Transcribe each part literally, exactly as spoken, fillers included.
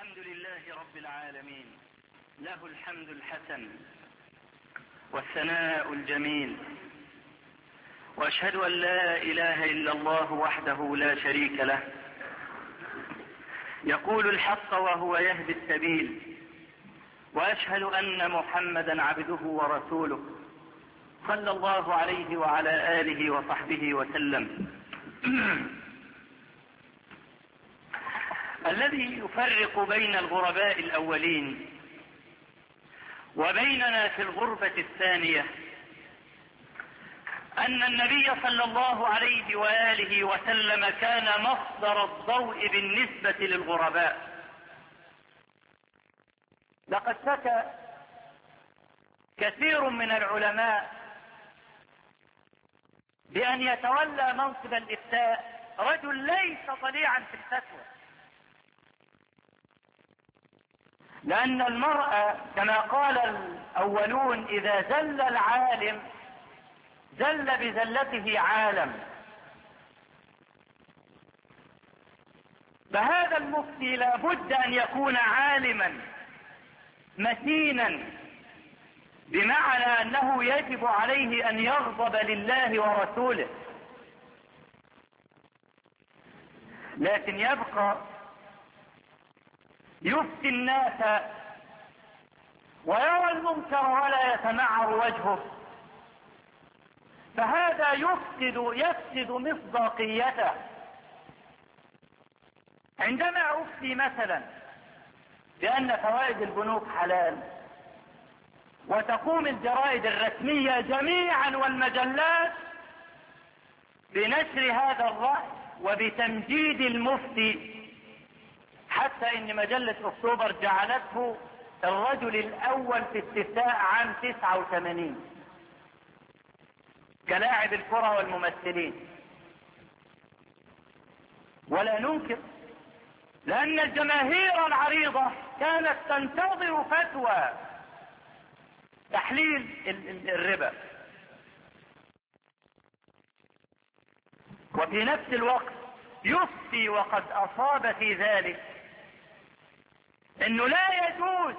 الحمد لله رب العالمين، له الحمد الحسن والثناء الجميل، وأشهد أن لا إله إلا الله وحده لا شريك له، يقول الحق وهو يهدي السبيل، وأشهد أن محمدا عبده ورسوله صلى الله عليه وعلى آله وصحبه وسلم. الذي يفرق بين الغرباء الأولين وبيننا في الغربة الثانية أن النبي صلى الله عليه وآله وسلم كان مصدر الضوء بالنسبة للغرباء. لقد شكى كثير من العلماء بأن يتولى منصب الإفتاء رجل ليس ضليعا في الفتوى، لأن المرء كما قال الأولون إذا زل العالم زل بزلته عالم. فهذا المفتي لا بد أن يكون عالما متينا، بمعنى أنه يجب عليه أن يغضب لله ورسوله، لكن يبقى يفتي الناس ويرى المنكر ولا يتمعر وجهه، فهذا يفسد يفسد مصداقيته. عندما أفتي مثلا بأن فوائد البنوك حلال، وتقوم الجرائد الرسمية جميعا والمجلات بنشر هذا الرأي وبتمجيد المفتي، حتى ان مجلة اكتوبر جعلته الرجل الاول في استفتاء عام تسعة وثمانين كلاعب الكرة والممثلين. ولا ننكر، لان الجماهير العريضة كانت تنتظر فتوى تحليل الربا، وفي نفس الوقت يفتي وقد اصاب في ذلك انه لا يجوز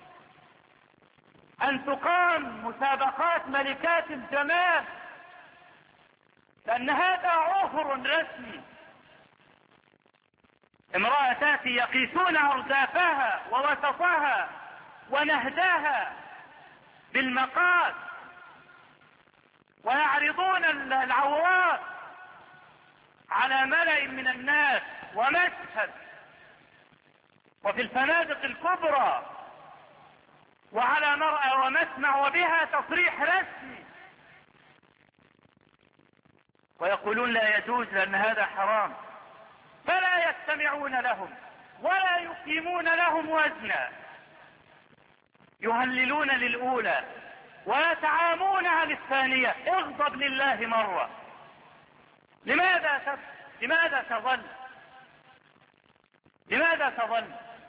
ان تقام مسابقات ملكات الجمال، لان هذا عهر رسمي. امرأة تأتي يقيسون اردافها ووسطها ونهداها بالمقاس، ويعرضون العورات على ملأ من الناس ومشهد، وفي الفنادق الكبرى وعلى مرأى ومسمع، وبها تصريح رسمي، ويقولون لا يجوز لأن هذا حرام، فلا يستمعون لهم ولا يقيمون لهم وزنا، يهللون للأولى ويتعامونها للثانية. اغضب لله مرة. لماذا تب... لماذا تظل لماذا تظل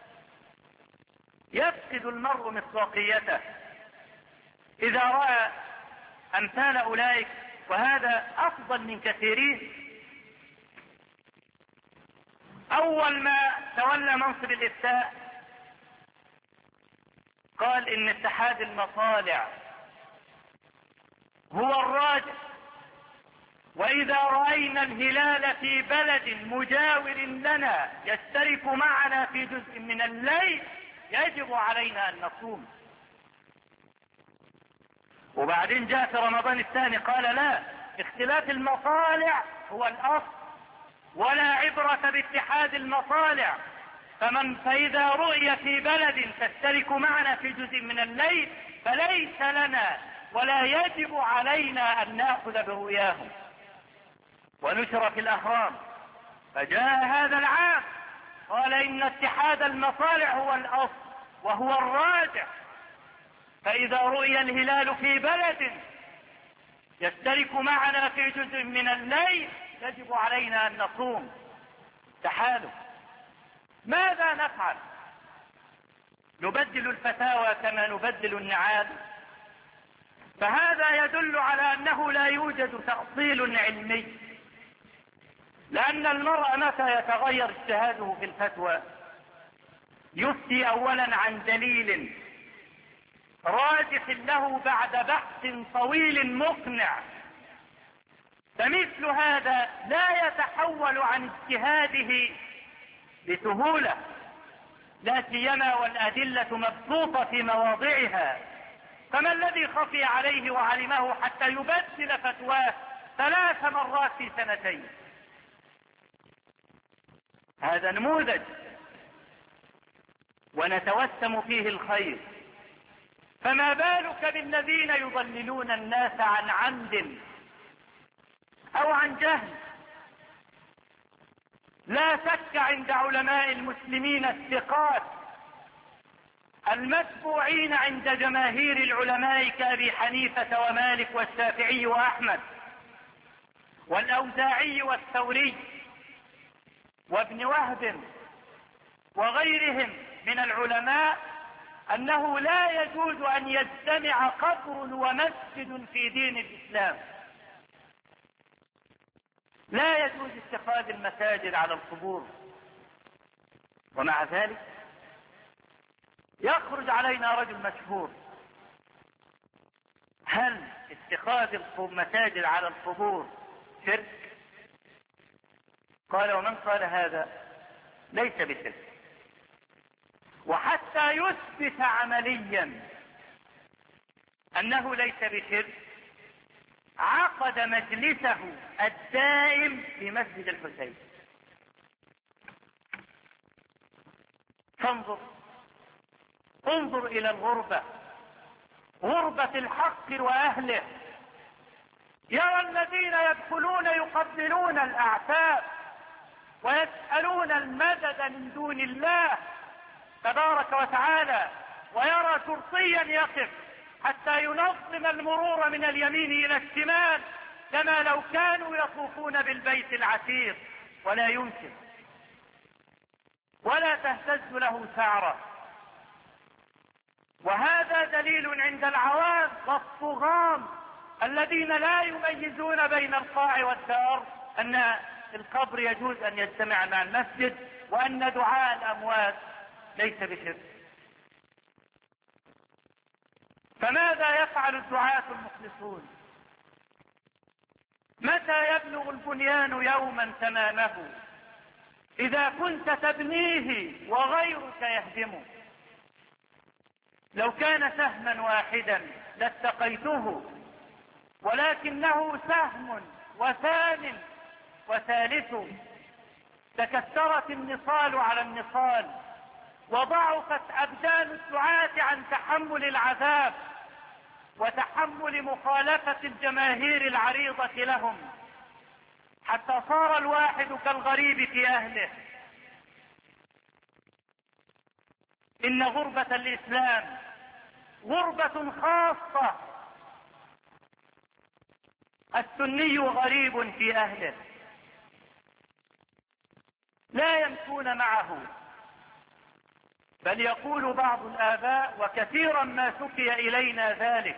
يفقد المرء مصداقيته إذا رأى أمثال أولئك، وهذا أفضل من كثيرين. أول ما تولى منصب الإفتاء قال إن اتحاد المصالح هو الراجح، وإذا رأينا الهلال في بلد مجاور لنا يشترك معنا في جزء من الليل يجب علينا أن نصوم. وبعدين جاء في رمضان الثاني قال لا، اختلاف المصالح هو الأصل، ولا عبرة باتحاد المصالح، فمن فإذا رؤي في بلد تشترك معنا في جزء من الليل فليس لنا ولا يجب علينا أن نأخذ برؤياهم. ونشر في الأهرام، فجاء هذا العام قال إن اتحاد المصالح هو الأصل وهو الراجح، فإذا رؤي الهلال في بلد يشترك معنا في جزء من الليل يجب علينا أن نصوم. تحالف. ماذا نفعل؟ نبدل الفتاوى كما نبدل النعال؟ فهذا يدل على أنه لا يوجد تأصيل علمي، لأن المرء متى يتغير اجتهاده في الفتوى يفتي اولا عن دليل راجح له بعد بحث طويل مقنع، فمثل هذا لا يتحول عن اجتهاده بسهولة، لا سيما والأدلة مبسوطة في مواضعها. فما الذي خفي عليه وعلمه حتى يبدل فتواه ثلاث مرات في سنتين؟ هذا نموذج ونتوسم فيه الخير، فما بالك بالذين يضللون الناس عن عمد او عن جهل؟ لا شك عند علماء المسلمين الثقات المتبوعين عند جماهير العلماء كأبي حنيفة ومالك والشافعي وأحمد والأوزاعي والثوري وابن وهب وغيرهم من العلماء أنه لا يجوز أن يجتمع قبر ومسجد في دين الإسلام. لا يجوز اتخاذ المساجد على القبور، ومع ذلك يخرج علينا رجل مشهور: هل اتخاذ المساجد على القبور شرك؟ قال: ومن قال هذا ليس بشرك. وحتى يثبت عمليا انه ليس بشرك عقد مجلسه الدائم في مسجد الحسين. فانظر انظر الى الغربة، غربة الحق واهله. يرى الذين يدخلون يقبلون الاعتاب ويسألون المدد من دون الله تبارك وتعالى، ويرى شرطيا يقف حتى ينظم المرور من اليمين الى الشمال كما لو كانوا يطوفون بالبيت العتيق، ولا يمكن، ولا تهتز له ثعرة. وهذا دليل عند العوام والطغام الذين لا يميزون بين القاع والدار ان القبر يجوز ان يجتمع مع المسجد، وان دعاء الاموات ليس بشرك. فماذا يفعل الدعاة المخلصون؟ متى يبلغ البنيان يوما تمامه؟ إذا كنت تبنيه وغيرك يهدمه. لو كان سهما واحدا لاتقيته، ولكنه سهم وثان وثالث، تكسرت النصال على النصال، وضعفت أبدان الدعاة عن تحمل العذاب وتحمل مخالفة الجماهير العريضة لهم، حتى صار الواحد كالغريب في أهله. إن غربة الإسلام غربة خاصة، السني غريب في أهله، لا يمشون معه. بل يقول بعض الآباء، وكثيرا ما شكي إلينا ذلك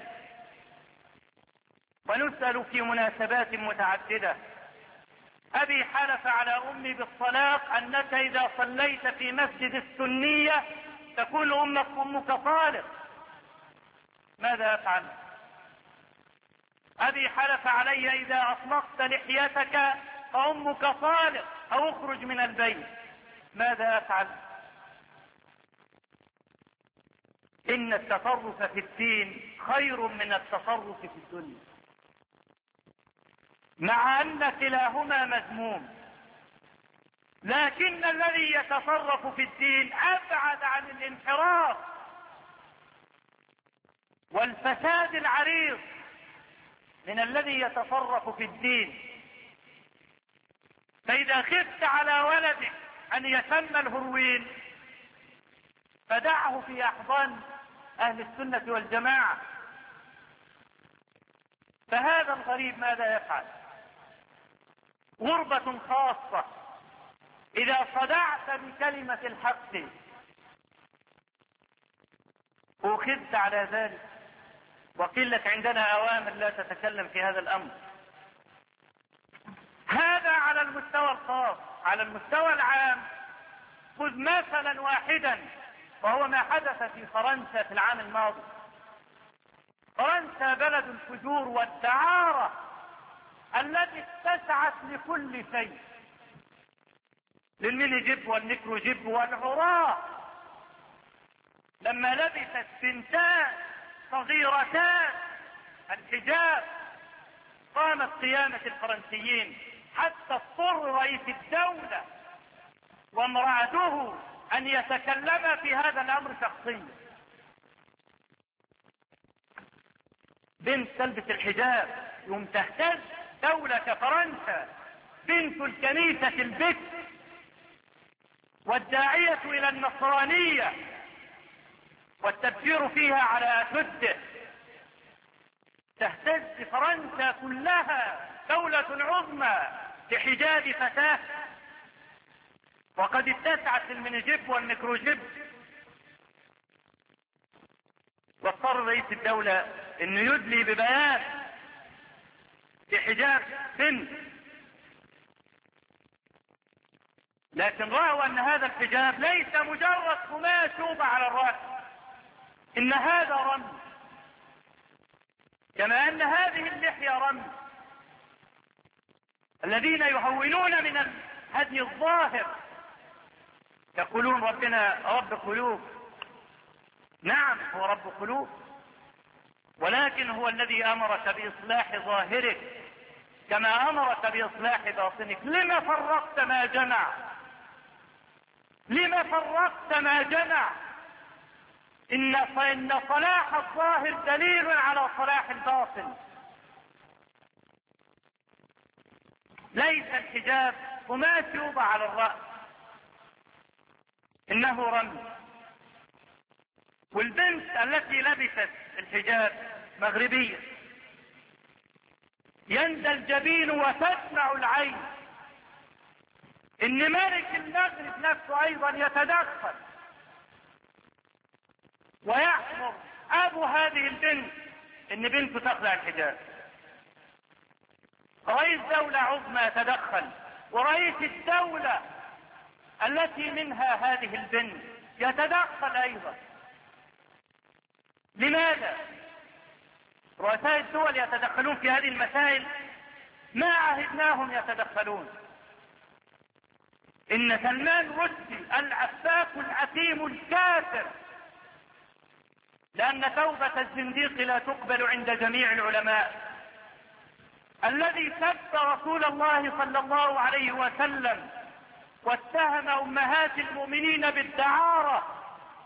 ونسأل في مناسبات متعددة: أبي حلف على أمي بالطلاق أنك إذا صليت في مسجد السنية تكون أمك أمك طالق. ماذا أفعل؟ أبي حلف علي إذا أطلقت لحيتك فأمك طالق أو اخرج من البيت. ماذا أفعل؟ إن التصرف في الدين خير من التصرف في الدنيا، مع أن كلاهما مذموم، لكن الذي يتصرف في الدين أبعد عن الانحراف والفساد العريض من الذي يتصرف في الدين. فإذا خفت على ولدك أن يسمى الهروين فدعه في أحضان أهل السنة والجماعة. فهذا الغريب ماذا يفعل؟ غربة خاصة. إذا صدعت بكلمة الحق أخذت على ذلك، وقيل لك عندنا أوامر لا تتكلم في هذا الأمر. هذا على المستوى الخاص. على المستوى العام خذ مثلا واحدا وهو ما حدث في فرنسا في العام الماضي. فرنسا بلد الفجور والدعارة التي اتسعت لكل شيء، للميني جيب والميكرو جيب والعراة. لما لبست بنتان صغيرتان الحجاب قامت قيامة الفرنسيين، حتى اضطر رئيس الدولة وامرأته أن يتكلم في هذا الأمر شخصيا. بنت تلبس الحجاب يوم تهتز دولة كفرنسا، بنت الكنيسة البكر والداعية إلى النصرانية والتبشير فيها على أسده، تهتز فرنسا كلها دولة عظمى لحجاب فتاة، وقد اتسعت المينيجيب والميكروجيب. واضطر رئيس الدولة انه يدلي ببيان لحجاب بنت، لكن رأوا ان هذا الحجاب ليس مجرد قماش يوضع على الرأس، ان هذا رمز، كما ان هذه اللحية رمز. الذين يهونون من الهدي الظاهر يقولون ربنا رب قلوب. نعم هو رب قلوب، ولكن هو الذي امرك باصلاح ظاهرك كما امرك باصلاح باطنك. لما فرقت ما جمع؟ لما فرقت ما جمع؟ ان فان صلاح الظاهر دليل على صلاح الباطن. ليس الحجاب قماش يوضع على الرأس، انه رمز. والبنت التي لبست الحجاب مغربية يندى الجبين وتدمع العين ان ملك المغرب نفسه ايضا يتدخل ويأمر ابو هذه البنت ان بنته تخلع الحجاب. رئيس دولة عظمى يتدخل، ورئيس الدولة التي منها هذه البنت يتدخل ايضا. لماذا؟ رؤساء الدول يتدخلون في هذه المسائل؟ ما عهدناهم يتدخلون. ان سلمان رشدي العفاك العتيم الكافر، لان توبة الزنديق لا تقبل عند جميع العلماء، الذي سب رسول الله صلى الله عليه وسلم واتهم امهات المؤمنين بالدعارة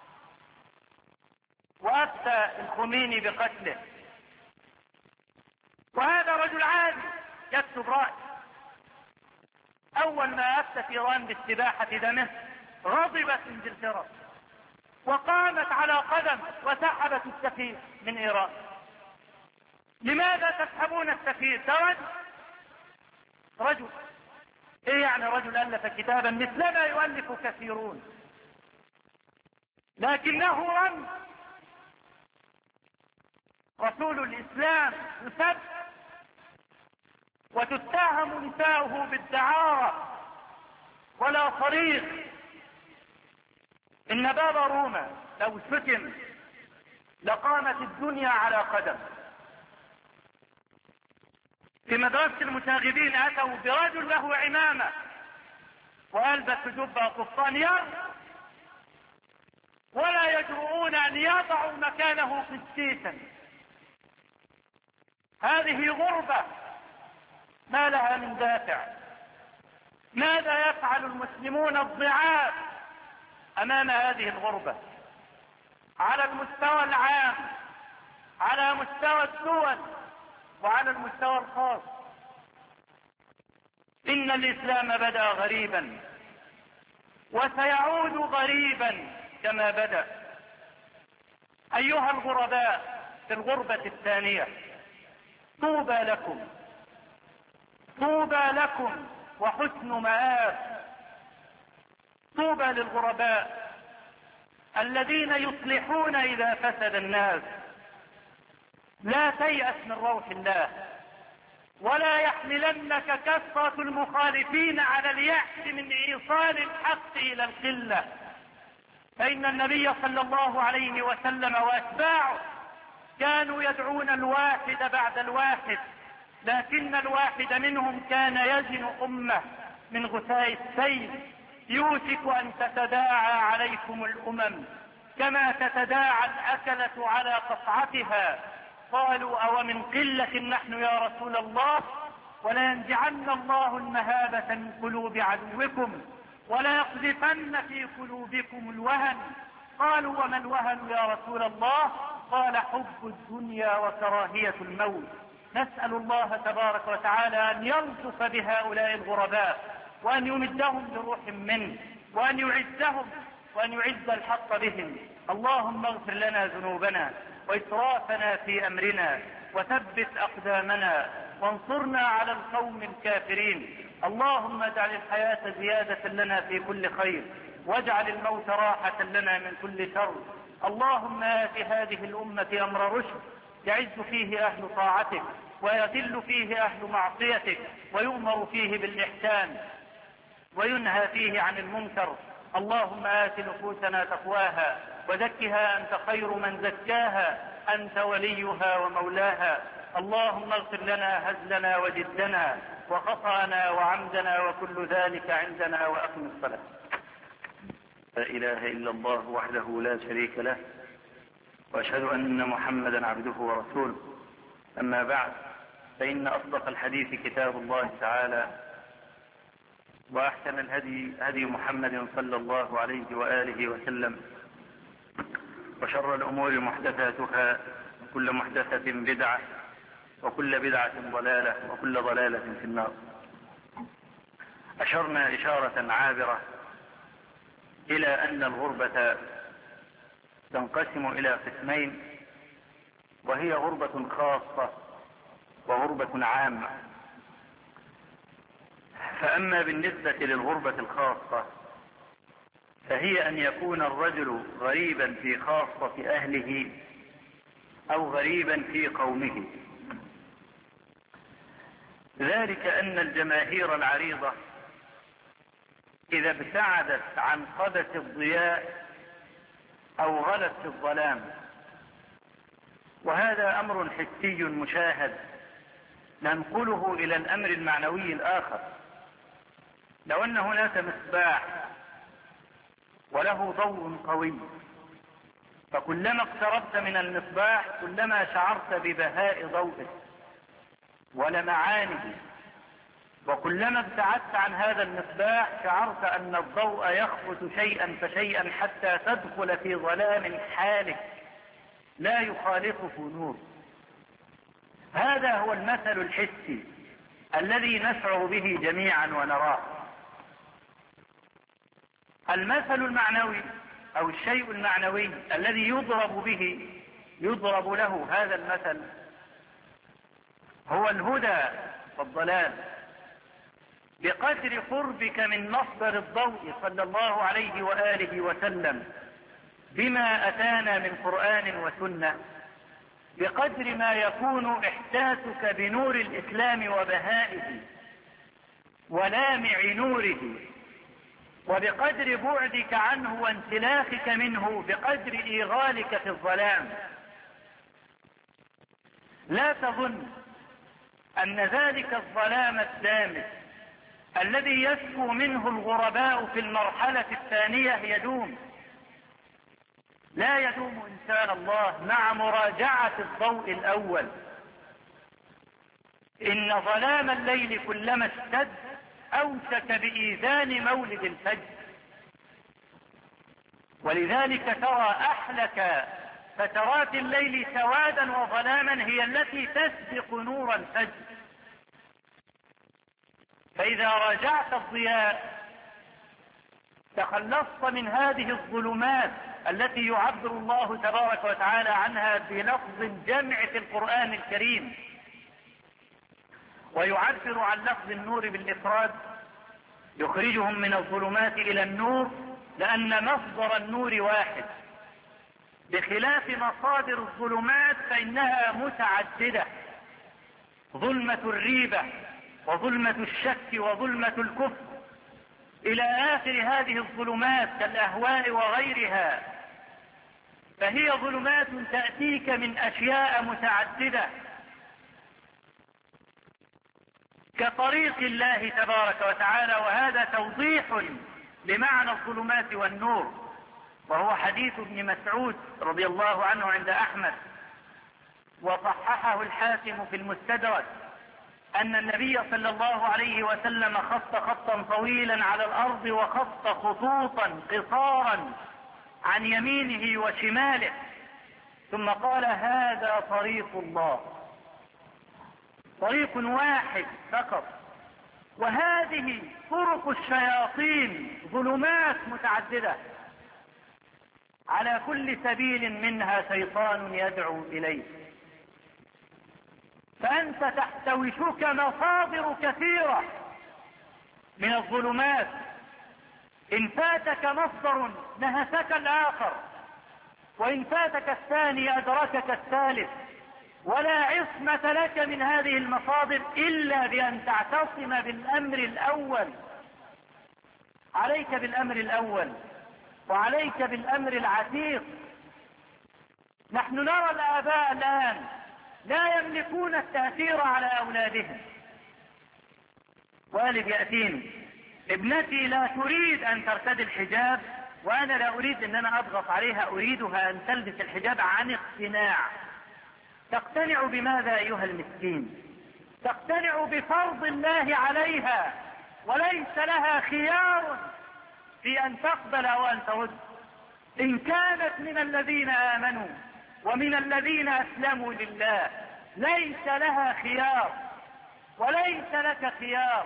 وافتى الخميني بقتله، وهذا رجل عادي يكتب رأي. اول ما افتى ايران باستباحة دمه غضبت انجلترا وقامت على قدم وسحبت السفير من ايران. لماذا تسحبون السفير؟ ده رجل رجل ايه يعني رجل الف كتابا مثلما يؤلف كثيرون، لكنه رمز. رسول الاسلام يسب وتتهم نساؤه بالدعارة ولا صريخ. ان بابا روما لو شتم لقامت الدنيا على قدم. في مدرسة المشاغبين اتوا برجل له عمامة والبس جبة قفطان يرقص، ولا يجرؤون ان يضعوا مكانه قسيسا. هذه غربة ما لها من دافع. ماذا يفعل المسلمون الضعاف امام هذه الغربة؟ على المستوى العام، على مستوى الدول، وعلى المستوى الخاص. ان الاسلام بدأ غريبا وسيعود غريبا كما بدأ. ايها الغرباء في الغربة الثانية، طوبى لكم، طوبى لكم وحسن مآب. طوبى للغرباء الذين يصلحون اذا فسد الناس. لا تيأس من روح الله، ولا يحملنك كثرة المخالفين على اليأس من ايصال الحق الى القلة. فإن النبي صلى الله عليه وسلم وأتباعه كانوا يدعون الواحد بعد الواحد، لكن الواحد منهم كان يزن أمة من غثاء السيل. يوشك أن تتداعى عليكم الأمم كما تتداعى الأكلة على قصعتها. قالوا أو من قلة نحن يا رسول الله؟ ولينزعن الله المهابة من قلوب عدوكم وليقذفن في قلوبكم الوهن. قالوا وما الوهن يا رسول الله؟ قال حب الدنيا وكراهية الموت. نسأل الله تبارك وتعالى أن يلطف بهؤلاء الغرباء وأن يمدهم بروح منه وأن يعزهم وأن يعز الحق بهم. اللهم اغفر لنا ذنوبنا وإسرافنا في أمرنا وثبت أقدامنا وانصرنا على القوم الكافرين. اللهم اجعل الحياة زيادة لنا في كل خير واجعل الموت راحة لنا من كل شر. اللهم آت هذه الأمة أمر رشد يعز فيه أهل طاعتك ويذل فيه أهل معصيتك ويؤمر فيه بالإحسان وينهى فيه عن المنكر. اللهم آت نفوسنا تقواها وزكها أنت خير من زكاها أنت وليها ومولاها. اللهم اغفر لنا هزلنا وجدنا وخطأنا وعمدنا وكل ذلك عندنا وأقم الصلاة. لا إله إلا الله وحده لا شريك له وأشهد أن محمدا عبده ورسوله. أما بعد، فإن أصدق الحديث كتاب الله تعالى وأحسن الهدي هدي محمد صلى الله عليه وآله وسلم وشر الأمور محدثاتها وكل محدثة بدعة وكل بدعة ضلالة وكل ضلالة في النار. أشرنا إشارة عابرة إلى أن الغربة تنقسم إلى قسمين، وهي غربة خاصة وغربة عامة. فأما بالنسبة للغربة الخاصة فهي أن يكون الرجل غريبا في خاصة أهله أو غريبا في قومه. ذلك أن الجماهير العريضة إذا ابتعدت عن قبس الضياء أو غلت في الظلام، وهذا أمر حسي مشاهد ننقله إلى الأمر المعنوي الآخر. لو أن هناك مصباح وله ضوء قوي، فكلما اقتربت من المصباح كلما شعرت ببهاء ضوءه ولمعانه، وكلما ابتعدت عن هذا المصباح شعرت أن الضوء يخبط شيئا فشيئا حتى تدخل في ظلام حالك لا يخالطه نور. هذا هو المثل الحسي الذي نشعر به جميعا ونراه. المثل المعنوي أو الشيء المعنوي الذي يضرب به يضرب له هذا المثل هو الهدى والضلال. بقدر قربك من مصدر الضوء صلى الله عليه وآله وسلم بما أتانا من قرآن وسنة، بقدر ما يكون إحساسك بنور الإسلام وبهائه ولامع نوره، وبقدر بعدك عنه وانسلاخك منه بقدر إيغالك في الظلام. لا تظن أن ذلك الظلام الدامس الذي يسكو منه الغرباء في المرحلة الثانية يدوم. لا يدوم إن شاء الله مع مراجعة الضوء الأول. إن ظلام الليل كلما اشتد أوشك بإيذان مولد الفجر. ولذلك ترى أحلك فترات الليل سوادا وظلاما هي التي تسبق نور الفجر. فإذا راجعت الضياء تخلصت من هذه الظلمات التي يعبر الله تبارك وتعالى عنها بلفظ الجمع في القرآن الكريم، ويعبر عن لفظ النور بالإفراد، يخرجهم من الظلمات إلى النور، لأن مصدر النور واحد، بخلاف مصادر الظلمات فإنها متعددة. ظلمة الريبة وظلمة الشك وظلمة الكفر إلى آخر هذه الظلمات كالأهواء وغيرها، فهي ظلمات تأتيك من أشياء متعددة، كطريق الله تبارك وتعالى، وهذا توضيح لمعنى الظلمات والنور، وهو حديث ابن مسعود رضي الله عنه عند أحمد، وصححه الحاكم في المستدرك، أن النبي صلى الله عليه وسلم خط خطا طويلا على الأرض وخط خطوطا قصارا عن يمينه وشماله، ثم قال: هذا طريق الله، طريق واحد فقط، وهذه طرق الشياطين ظلمات متعددة، على كل سبيل منها شيطان يدعو إليه، فأنت تحتوشك مصادر كثيرة من الظلمات، إن فاتك مصدر نهتك الآخر، وإن فاتك الثاني أدركك الثالث، ولا عصمة لك من هذه المصادر إلا بأن تعتصم بالأمر الأول. عليك بالأمر الأول، وعليك بالأمر العتيق. نحن نرى الآباء الآن لا يملكون التأثير على أولادهم. والد يأتيني: ابنتي لا تريد أن ترتدي الحجاب، وأنا لا أريد أن أنا أضغط عليها، أريدها أن تلبس الحجاب عن اقتناع. تقتنع بماذا أيها المسكين؟ تقتنع بفرض الله عليها، وليس لها خيار في أن تقبل أو أن ترد. إن كانت من الذين آمنوا ومن الذين أسلموا لله ليس لها خيار، وليس لك خيار،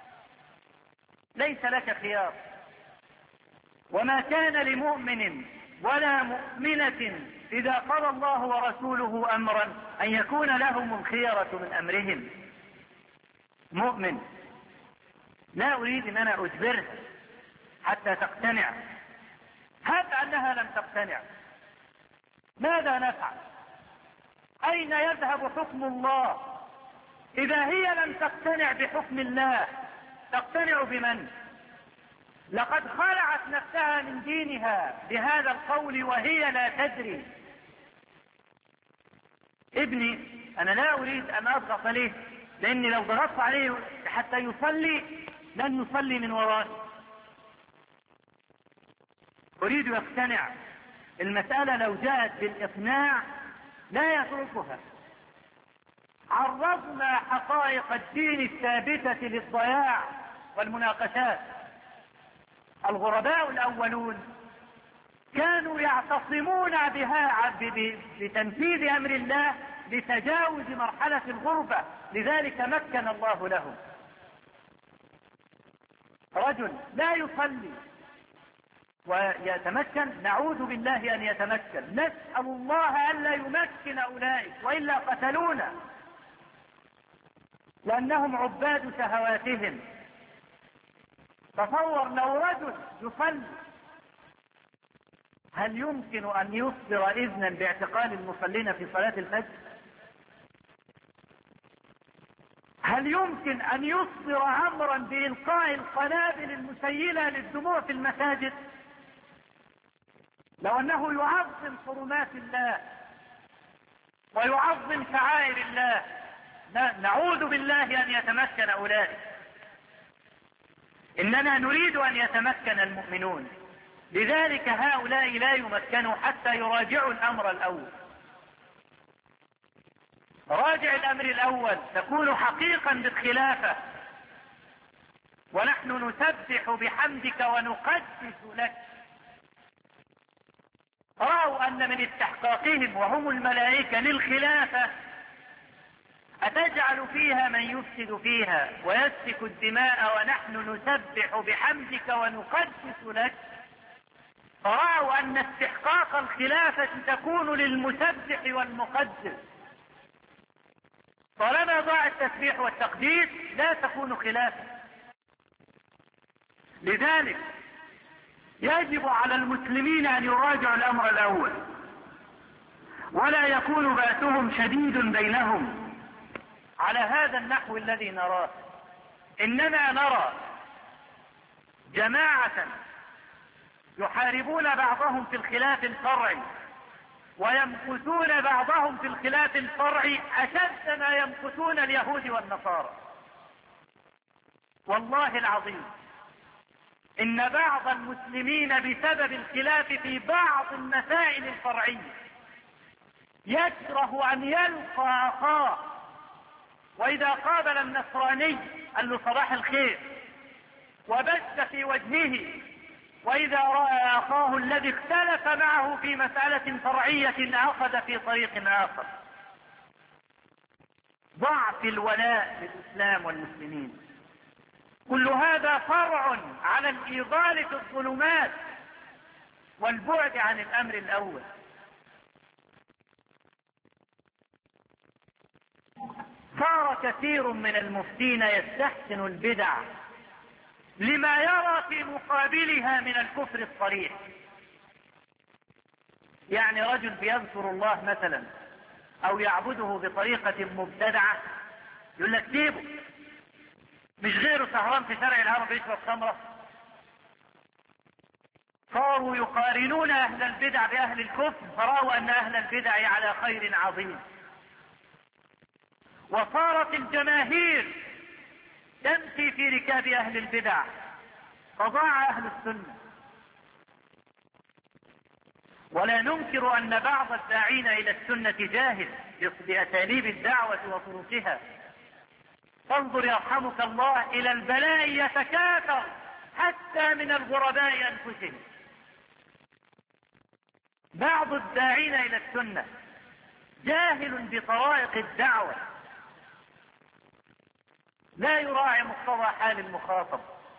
ليس لك خيار. وما كان لمؤمن ولا مؤمنة إذا قضى الله ورسوله أمرا أن يكون لهم الخيرة من أمرهم. مؤمن لا أريد أن أنا أجبرها حتى تقتنع. هب أنها لم تقتنع، ماذا نفعل؟ أين يذهب حكم الله؟ إذا هي لم تقتنع بحكم الله تقتنع بمن؟ لقد خلعت نفسها من دينها بهذا القول وهي لا تدري. ابني أنا لا أريد أن أضغط عليه، لأني لو ضغطت عليه حتى يصلي لن يصلي من ورائي. أريد يقتنع. المسألة لو جاءت بالإقناع لا يتركها. عرضنا حقائق الدين الثابتة للضياع والمناقشات. الغرباء الأولون كانوا يعتصمون بها بتنفيذ أمر الله لتجاوز مرحلة الغربة، لذلك مكن الله لهم. رجل لا يصلي ويتمكن، نعوذ بالله أن يتمكن، نسأل الله ألا يمكن أولئك وإلا قتلونا، لأنهم عباد شهواتهم. تصور لو رجل يصلي، هل يمكن أن يصدر إذنا باعتقال المصلين في صلاة الفجر؟ هل يمكن أن يصدر أمرا بإلقاء القنابل المسيلة للدموع في المساجد؟ لو أنه يعظم حرمات الله ويعظم شعائر الله، نعوذ بالله أن يتمكن أولئك. إننا نريد أن يتمكن المؤمنون، لذلك هؤلاء لا يمكنوا حتى يراجعوا الأمر الأول. راجع الأمر الأول تكون حقيقا بالخلافة، ونحن نسبح بحمدك ونقدس لك. رأوا أن من استحقاقهم وهم الملائكة للخلافة أتجعل فيها من يفسد فيها ويسفك الدماء ونحن نسبح بحمدك ونقدس لك. فرأوا أن استحقاق الخلافة تكون للمسبح والمقدس. طالما ضاع التسبيح والتقديس لا تكون خلافة. لذلك يجب على المسلمين أن يراجعوا الأمر الأول، ولا يكون بأسهم شديد بينهم على هذا النحو الذي نراه. إننا نرى جماعة يحاربون بعضهم في الخلاف الفرعي ويمقتون بعضهم في الخلاف الفرعي أشد ما يمقتون اليهود والنصارى. والله العظيم إن بعض المسلمين بسبب الخلاف في بعض المسائل الفرعية يكره أن يلقى أخاه، وإذا قابل النصراني قال له صباح الخير وبث في وجهه، وإذا رأى أخاه الذي اختلف معه في مسألة فرعية أخذ في طريق آخر. ضعف الولاء للإسلام والمسلمين، كل هذا فرع على الإيغال في الظلمات والبعد عن الأمر الأول. صار كثير من المفتين يستحسن البدع لما يرى في مقابلها من الكفر الصريح. يعني رجل بيذكر الله مثلا او يعبده بطريقة مبتدعة يقول لك سيبه، مش غيره سهران في شارع الهرم بيشرب خمرة. صاروا يقارنون اهل البدع باهل الكفر، فرأوا ان اهل البدع على خير عظيم. وصارت الجماهير تمشي في ركاب اهل البدع، فضاع اهل السنة. ولا ننكر ان بعض الداعين الى السنة جاهل باساليب الدعوة وطرقها. فانظر يرحمك الله الى البلاء يتكاثر حتى من الغرباء انفسهم. بعض الداعين الى السنة جاهل بطرائق الدعوة، لا يراعي مقتضى حال المخاطب.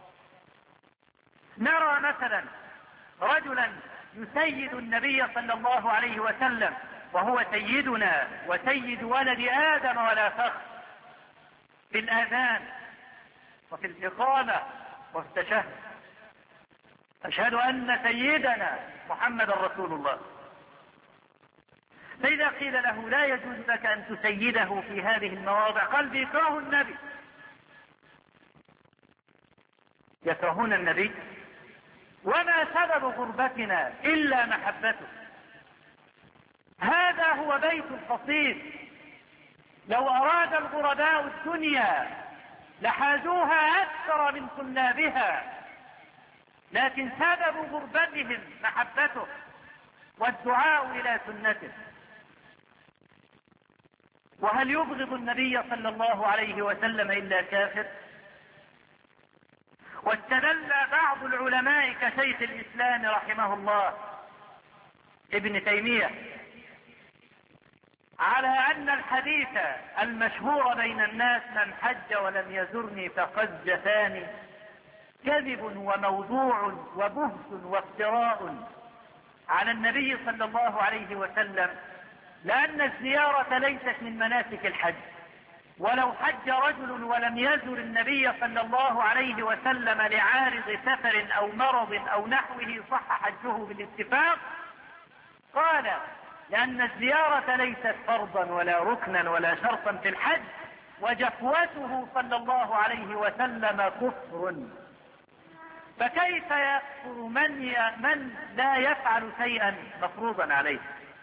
نرى مثلا رجلا يسيد النبي صلى الله عليه وسلم وهو سيدنا وسيد ولد آدم ولا فخر، في الآذان وفي الإقامة وفي التشهد، أشهد أن سيدنا محمد رسول الله. فإذا قيل له لا يجوز لك أن تسيده في هذه المواضع قال بيكره النبي. يكرهون النبي؟ وما سبب غربتنا إلا محبته. هذا هو بيت القصيد. لو أراد الغرباء الدنيا لحازوها أكثر من طلابها، لكن سبب غربتهم محبته والدعاء إلى سنته. وهل يبغض النبي صلى الله عليه وسلم إلا كافر؟ واستدل بعض العلماء كشيخ الإسلام رحمه الله ابن تيمية على أن الحديث المشهور بين الناس من حج ولم يزرني فقد جفاني كذب وموضوع وبهت وافتراء على النبي صلى الله عليه وسلم، لأن الزيارة ليست من مناسك الحج. ولو حج رجل ولم يزر النبي صلى الله عليه وسلم لعارض سفر أو مرض أو نحوه صح حجه بالاتفاق. قال لأن الزيارة ليست فرضا ولا ركنا ولا شرطا في الحج، وجفوته صلى الله عليه وسلم كفر. فكيف يكفر من, ي... من لا يفعل شيئا مفروضا عليه؟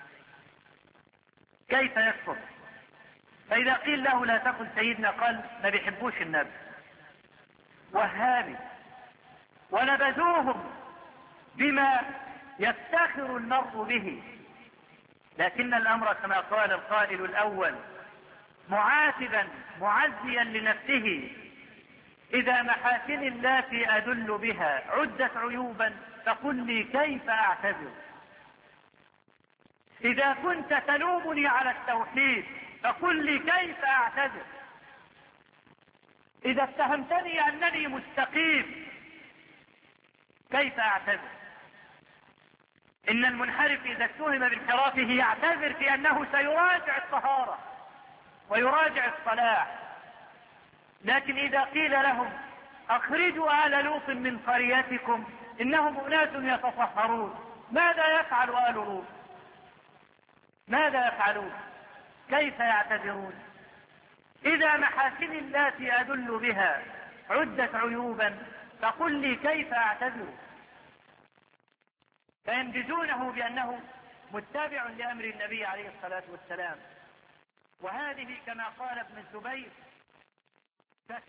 كيف يكفر؟ فإذا قيل له لا تقل سيدنا قال ما بيحبوش النبي، وهابي، ونبذوهم بما يفتخر المرء به. لكن الأمر كما قال القائل الأول معاتبا معزيا لنفسه: إذا محاسن اللاتي أدل بها عدت عيوبا فقل لي كيف أعتذر. إذا كنت تلومني على التوحيد فقل لي كيف أعتذر. إذا اتهمتني أنني مستقيم كيف أعتذر؟ إن المنحرف إذا اتهم بانحرافه يعتذر في أنه سيراجع الطهارة ويراجع الصلاح. لكن إذا قيل لهم أخرجوا آل لوط من قريتكم إنهم أناس يتطهرون، ماذا يفعل آل لوط؟ ماذا يفعلون؟ كيف يعتذرون؟ إذا محاسن اللاتي أدل بها عدت عيوبا فقل لي كيف أعتذر؟ فينبذونه بأنه متبع لأمر النبي عليه الصلاة والسلام. وهذه كما قال ابن الزبير